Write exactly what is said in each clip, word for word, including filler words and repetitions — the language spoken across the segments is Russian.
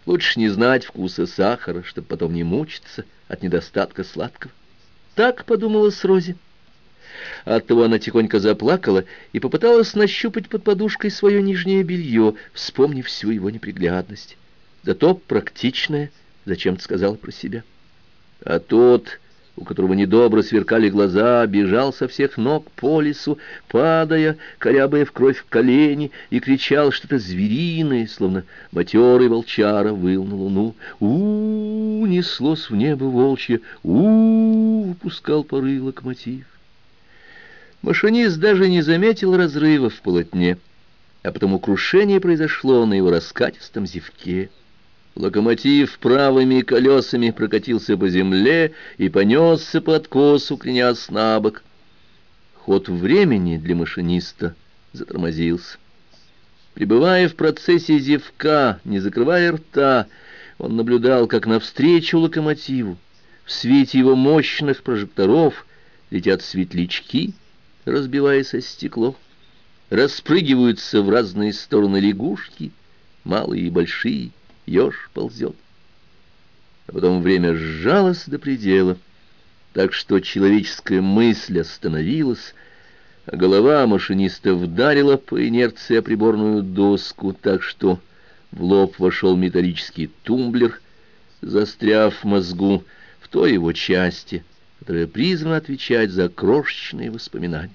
Лучше не знать вкуса сахара, чтобы потом не мучиться от недостатка сладкого. Так подумалось Розе. Оттого она тихонько заплакала и попыталась нащупать под подушкой свое нижнее белье, вспомнив всю его неприглядность. Зато практичное, зачем-то сказала про себя. А тот, у которого недобро сверкали глаза, бежал со всех ног по лесу, падая, корябая в кровь колени, и кричал что-то звериное, словно матерый волчара выл на луну. У-у-у, неслось в небо волчье, у-у-у, выпускал пары локомотив. Машинист даже не заметил разрыва в полотне, а потому крушение произошло на его раскатистом зевке. Локомотив правыми колесами прокатился по земле и понесся по откосу, кренясь на бок. Ход времени для машиниста затормозился. Пребывая в процессе зевка, не закрывая рта, он наблюдал, как навстречу локомотиву в свете его мощных прожекторов летят светлячки, разбиваясь о стекло, распрыгиваются в разные стороны лягушки, малые и большие, еж ползет. А потом время сжалось до предела, так что человеческая мысль остановилась, а голова машиниста вдарила по инерции о приборную доску, так что в лоб вошел металлический тумблер, застряв в мозгу в той его части, которая призвана отвечать за крошечные воспоминания.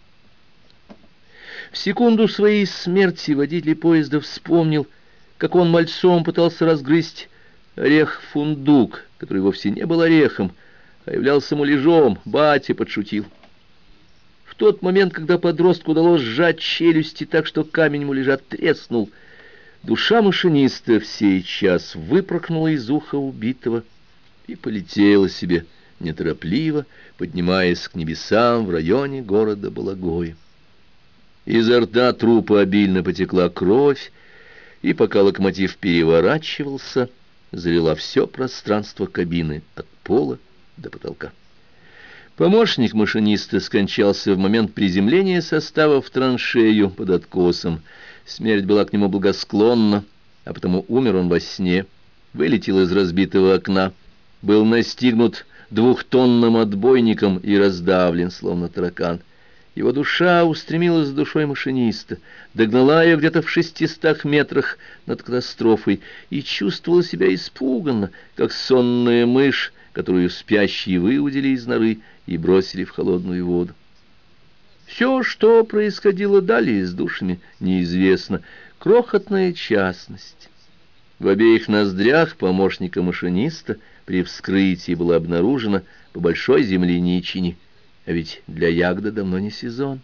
В секунду своей смерти водитель поезда вспомнил, как он мальцом пытался разгрызть орех-фундук, который вовсе не был орехом, а являлся муляжом. Батя подшутил. В тот момент, когда подростку удалось сжать челюсти так, что камень муляжа треснул, душа машиниста в сей час выпорхнула из уха убитого и полетела себе неторопливо, поднимаясь к небесам в районе города Балагоя. Изо рта трупа обильно потекла кровь, и пока локомотив переворачивался, залила все пространство кабины от пола до потолка. Помощник машиниста скончался в момент приземления состава в траншею под откосом. Смерть была к нему благосклонна, а потому умер он во сне, вылетел из разбитого окна, был настигнут двухтонным отбойником и раздавлен, словно таракан. Его душа устремилась за душой машиниста, догнала ее где-то в шестистах метрах над катастрофой и чувствовала себя испуганно, как сонная мышь, которую спящие выудили из норы и бросили в холодную воду. Все, что происходило далее с душами, неизвестно. Крохотная частность. В обеих ноздрях помощника машиниста при вскрытии было обнаружено по большой земляничине, а ведь для ягоды давно не сезон.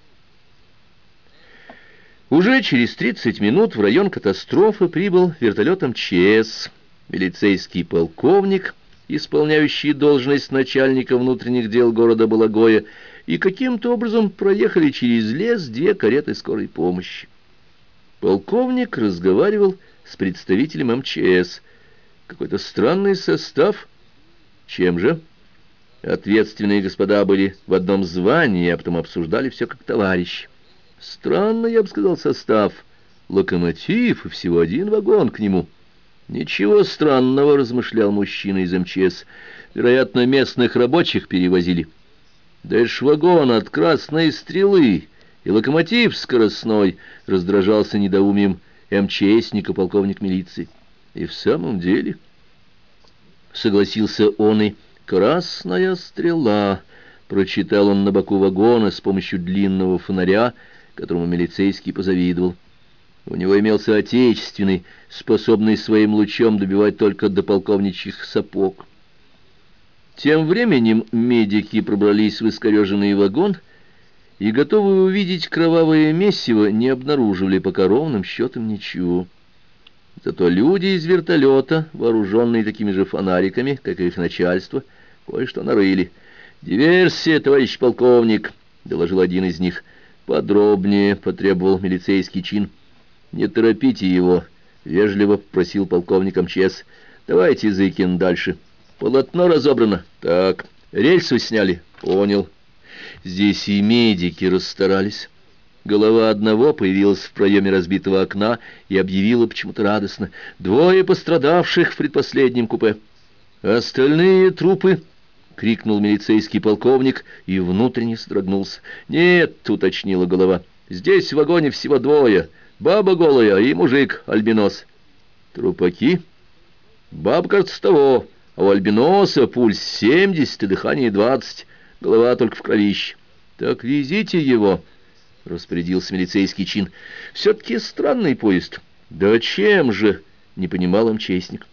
Уже через тридцать минут в район катастрофы прибыл вертолет эм че эс. Милицейский полковник, исполняющий должность начальника внутренних дел города Балагоя, и каким-то образом проехали через лес две кареты скорой помощи. Полковник разговаривал с представителем эм че эс. Какой-то странный состав. Чем же? Ответственные господа были в одном звании, а потом обсуждали все как товарищи. Странно, я бы сказал, состав. Локомотив и всего один вагон к нему. Ничего странного, размышлял мужчина из эм че эс. Вероятно, местных рабочих перевозили. Да это ж вагон от Красной Стрелы, и локомотив скоростной, раздражался недоумием эм че эсника полковник милиции. И в самом деле, согласился он, и «Красная Стрела», прочитал он на боку вагона с помощью длинного фонаря, которому милицейский позавидовал. У него имелся отечественный, способный своим лучом добивать только до полковничьих сапог. Тем временем медики пробрались в искореженный вагон и, готовые увидеть кровавое месиво, не обнаруживали пока ровным счетом ничего. Зато люди из вертолета, вооруженные такими же фонариками, как и их начальство, кое-что нарыли. «Диверсия, товарищ полковник», — доложил один из них. «Подробнее», — потребовал милицейский чин. «Не торопите его», — вежливо попросил полковник эм че эс. «Давайте, Зыкин, дальше. Полотно разобрано. Так, рельсу сняли. Понял. Здесь и медики расстарались. Голова одного появилась в проеме разбитого окна и объявила почему-то радостно: «Двое пострадавших в предпоследнем купе». «Остальные трупы?» — крикнул милицейский полковник и внутренне содрогнулся. «Нет», — уточнила голова, — «здесь в вагоне всего двое. Баба голая и мужик-альбинос». «Трупаки?» «Баба, кажется, того, а у альбиноса пульс семьдесят и дыхание двадцать, голова только в кровище». «Так везите его», — распорядился милицейский чин. «Все-таки странный поезд». «Да чем же?» — не понимал МЧСник.